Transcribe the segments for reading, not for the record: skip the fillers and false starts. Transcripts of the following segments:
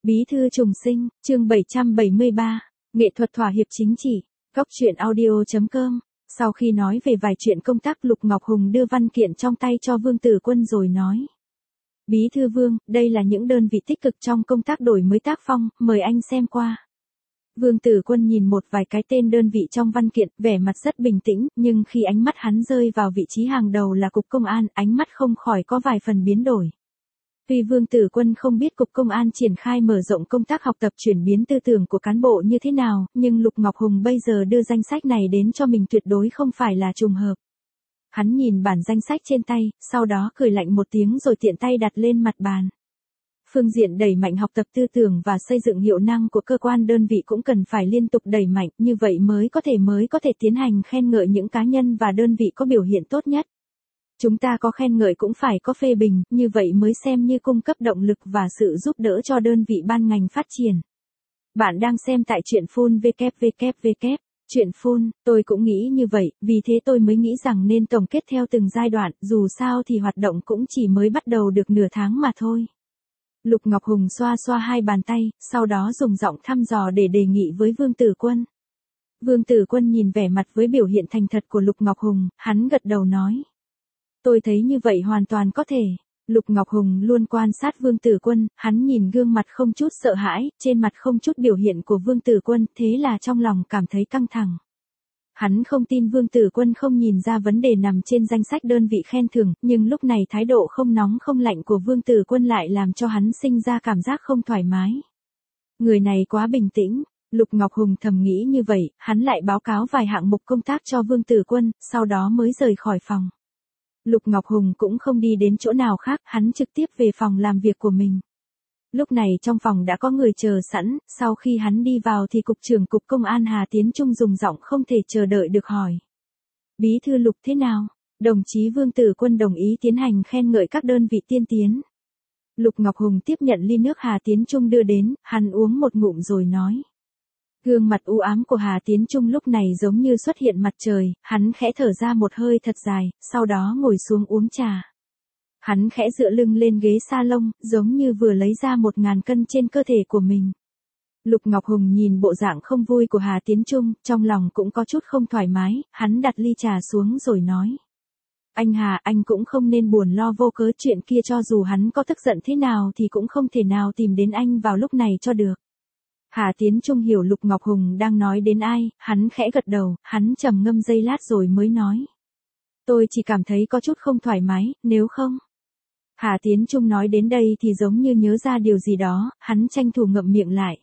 Bí thư trùng sinh, chương 773, nghệ thuật thỏa hiệp chính trị, góc truyện audio.com. Sau khi nói về vài chuyện công tác, Lục Ngọc Hùng đưa văn kiện trong tay cho Vương Tử Quân rồi nói. Bí thư Vương, đây là những đơn vị tích cực trong công tác đổi mới tác phong, mời anh xem qua. Vương Tử Quân nhìn một vài cái tên đơn vị trong văn kiện, vẻ mặt rất bình tĩnh, nhưng khi ánh mắt hắn rơi vào vị trí hàng đầu là Cục Công an, ánh mắt không khỏi có vài phần biến đổi. Tuy Vương Tử Quân không biết Cục Công an triển khai mở rộng công tác học tập chuyển biến tư tưởng của cán bộ như thế nào, nhưng Lục Ngọc Hùng bây giờ đưa danh sách này đến cho mình tuyệt đối không phải là trùng hợp. Hắn nhìn bản danh sách trên tay, sau đó cười lạnh một tiếng rồi tiện tay đặt lên mặt bàn. Phương diện đẩy mạnh học tập tư tưởng và xây dựng hiệu năng của cơ quan đơn vị cũng cần phải liên tục đẩy mạnh, như vậy mới có thể tiến hành khen ngợi những cá nhân và đơn vị có biểu hiện tốt nhất. Chúng ta có khen ngợi cũng phải có phê bình, như vậy mới xem như cung cấp động lực và sự giúp đỡ cho đơn vị ban ngành phát triển. Bạn đang xem tại truyện Phun www. Truyện Phun, tôi cũng nghĩ như vậy, vì thế tôi mới nghĩ rằng nên tổng kết theo từng giai đoạn, dù sao thì hoạt động cũng chỉ mới bắt đầu được nửa tháng mà thôi. Lục Ngọc Hùng xoa xoa hai bàn tay, sau đó dùng giọng thăm dò để đề nghị với Vương Tử Quân. Vương Tử Quân nhìn vẻ mặt với biểu hiện thành thật của Lục Ngọc Hùng, hắn gật đầu nói. Tôi thấy như vậy hoàn toàn có thể. Lục Ngọc Hùng luôn quan sát Vương Tử Quân, hắn nhìn gương mặt không chút sợ hãi, trên mặt không chút biểu hiện của Vương Tử Quân, thế là trong lòng cảm thấy căng thẳng. Hắn không tin Vương Tử Quân không nhìn ra vấn đề nằm trên danh sách đơn vị khen thưởng, nhưng lúc này thái độ không nóng không lạnh của Vương Tử Quân lại làm cho hắn sinh ra cảm giác không thoải mái. Người này quá bình tĩnh. Lục Ngọc Hùng thầm nghĩ như vậy, hắn lại báo cáo vài hạng mục công tác cho Vương Tử Quân, sau đó mới rời khỏi phòng. Lục Ngọc Hùng cũng không đi đến chỗ nào khác, hắn trực tiếp về phòng làm việc của mình. Lúc này trong phòng đã có người chờ sẵn, sau khi hắn đi vào thì Cục trưởng Cục Công an Hà Tiến Trung dùng giọng không thể chờ đợi được hỏi. Bí thư Lục thế nào? Đồng chí Vương Tử Quân đồng ý tiến hành khen ngợi các đơn vị tiên tiến. Lục Ngọc Hùng tiếp nhận ly nước Hà Tiến Trung đưa đến, hắn uống một ngụm rồi nói. Gương mặt u ám của Hà Tiến Trung lúc này giống như xuất hiện mặt trời, hắn khẽ thở ra một hơi thật dài, sau đó ngồi xuống uống trà. Hắn khẽ dựa lưng lên ghế salon, giống như vừa lấy ra 1000 cân trên cơ thể của mình. Lục Ngọc Hùng nhìn bộ dạng không vui của Hà Tiến Trung, trong lòng cũng có chút không thoải mái, hắn đặt ly trà xuống rồi nói. Anh Hà, anh cũng không nên buồn lo vô cớ, chuyện kia cho dù hắn có tức giận thế nào thì cũng không thể nào tìm đến anh vào lúc này cho được. Hà Tiến Trung hiểu Lục Ngọc Hùng đang nói đến ai, hắn khẽ gật đầu, hắn trầm ngâm giây lát rồi mới nói. Tôi chỉ cảm thấy có chút không thoải mái, nếu không. Hà Tiến Trung nói đến đây thì giống như nhớ ra điều gì đó, hắn tranh thủ ngậm miệng lại.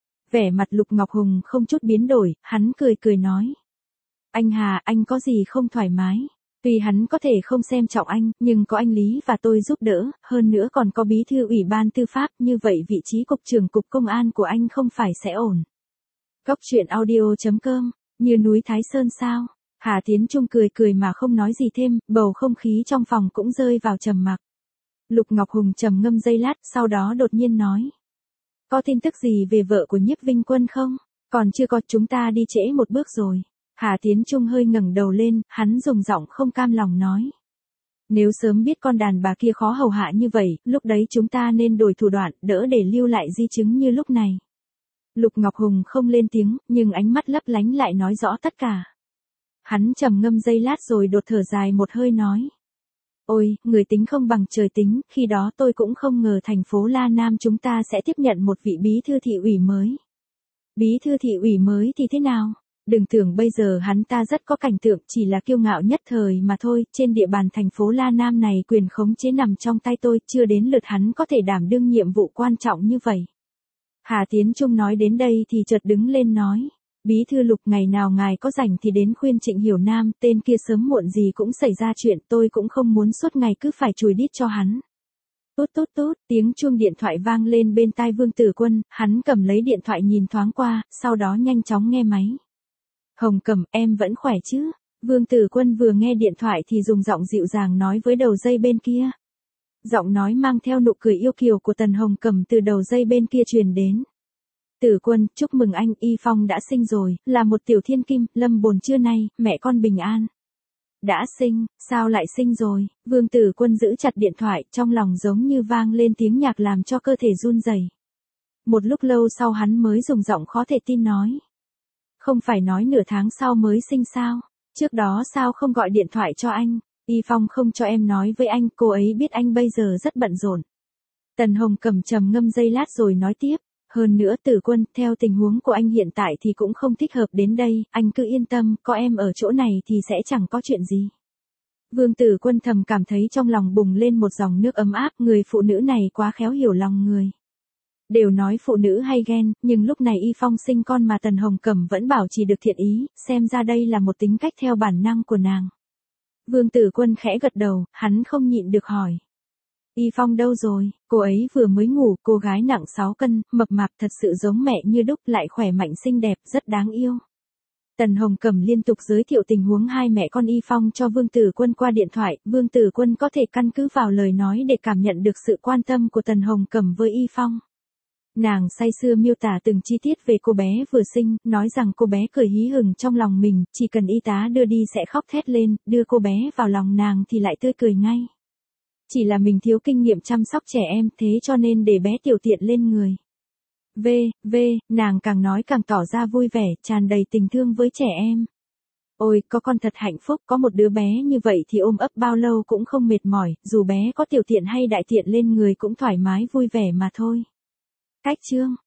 Vẻ mặt Lục Ngọc Hùng không chút biến đổi, hắn cười nói. Anh Hà, anh có gì không thoải mái? Tuy hắn có thể không xem trọng anh, nhưng có anh Lý và tôi giúp đỡ, hơn nữa còn có bí thư ủy ban tư pháp, như vậy vị trí cục trưởng Cục Công an của anh không phải sẽ ổn. Góc truyện audio.com, như núi Thái Sơn sao? Hà Tiến Trung cười mà không nói gì thêm, bầu không khí trong phòng cũng rơi vào trầm mặc. Lục Ngọc Hùng trầm ngâm giây lát, sau đó đột nhiên nói. Có tin tức gì về vợ của Nhiếp Vinh Quân không? Còn chưa có, chúng ta đi trễ một bước rồi. Hà Tiến Trung hơi ngẩng đầu lên, hắn dùng giọng không cam lòng nói. Nếu sớm biết con đàn bà kia khó hầu hạ như vậy, lúc đấy chúng ta nên đổi thủ đoạn, đỡ để lưu lại di chứng như lúc này. Lục Ngọc Hùng không lên tiếng, nhưng ánh mắt lấp lánh lại nói rõ tất cả. Hắn trầm ngâm giây lát rồi đột thở dài một hơi nói. Ôi, người tính không bằng trời tính, khi đó tôi cũng không ngờ thành phố La Nam chúng ta sẽ tiếp nhận một vị bí thư thị ủy mới. Bí thư thị ủy mới thì thế nào? Đừng tưởng bây giờ hắn ta rất có cảnh tượng, chỉ là kiêu ngạo nhất thời mà thôi, trên địa bàn thành phố La Nam này quyền khống chế nằm trong tay tôi, chưa đến lượt hắn có thể đảm đương nhiệm vụ quan trọng như vậy. Hà Tiến Trung nói đến đây thì chợt đứng lên nói. Bí thư Lục, ngày nào ngài có rảnh thì đến khuyên Trịnh Hiểu Nam, tên kia sớm muộn gì cũng xảy ra chuyện, tôi cũng không muốn suốt ngày cứ phải chùi đít cho hắn. Tốt, tiếng chuông điện thoại vang lên bên tai Vương Tử Quân, hắn cầm lấy điện thoại nhìn thoáng qua, sau đó nhanh chóng nghe máy. Hồng Cẩm, em vẫn khỏe chứ? Vương Tử Quân vừa nghe điện thoại thì dùng giọng dịu dàng nói với đầu dây bên kia. Giọng nói mang theo nụ cười yêu kiều của Tần Hồng Cẩm từ đầu dây bên kia truyền đến. Tử Quân, chúc mừng anh, Y Phong đã sinh rồi, là một tiểu thiên kim, lâm bồn trưa nay, mẹ con bình an. Đã sinh, sao lại sinh rồi? Vương Tử Quân giữ chặt điện thoại, trong lòng giống như vang lên tiếng nhạc làm cho cơ thể run rẩy. Một lúc lâu sau hắn mới dùng giọng khó thể tin nói. Không phải nói nửa tháng sau mới sinh sao? Trước đó sao không gọi điện thoại cho anh? Y Phong không cho em nói với anh, cô ấy biết anh bây giờ rất bận rộn. Tần Hồng Cẩm trầm ngâm giây lát rồi nói tiếp. Hơn nữa Tử Quân, theo tình huống của anh hiện tại thì cũng không thích hợp đến đây, anh cứ yên tâm, có em ở chỗ này thì sẽ chẳng có chuyện gì. Vương Tử Quân thầm cảm thấy trong lòng bùng lên một dòng nước ấm áp, người phụ nữ này quá khéo hiểu lòng người. Đều nói phụ nữ hay ghen, nhưng lúc này Y Phong sinh con mà Tần Hồng Cẩm vẫn bảo trì được thiện ý, xem ra đây là một tính cách theo bản năng của nàng. Vương Tử Quân khẽ gật đầu, hắn không nhịn được hỏi. Y Phong đâu rồi? Cô ấy vừa mới ngủ, cô gái nặng 6 cân, mập mạp thật sự giống mẹ như đúc, lại khỏe mạnh xinh đẹp, rất đáng yêu. Tần Hồng Cẩm liên tục giới thiệu tình huống hai mẹ con Y Phong cho Vương Tử Quân qua điện thoại, Vương Tử Quân có thể căn cứ vào lời nói để cảm nhận được sự quan tâm của Tần Hồng Cẩm với Y Phong. Nàng say sưa miêu tả từng chi tiết về cô bé vừa sinh, nói rằng cô bé cười hí hửng trong lòng mình, chỉ cần y tá đưa đi sẽ khóc thét lên, đưa cô bé vào lòng nàng thì lại tươi cười ngay. Chỉ là mình thiếu kinh nghiệm chăm sóc trẻ em, thế cho nên để bé tiểu tiện lên người. Nàng càng nói càng tỏ ra vui vẻ, tràn đầy tình thương với trẻ em. Ôi, có con thật hạnh phúc, có một đứa bé như vậy thì ôm ấp bao lâu cũng không mệt mỏi, dù bé có tiểu tiện hay đại tiện lên người cũng thoải mái vui vẻ mà thôi. Cách chương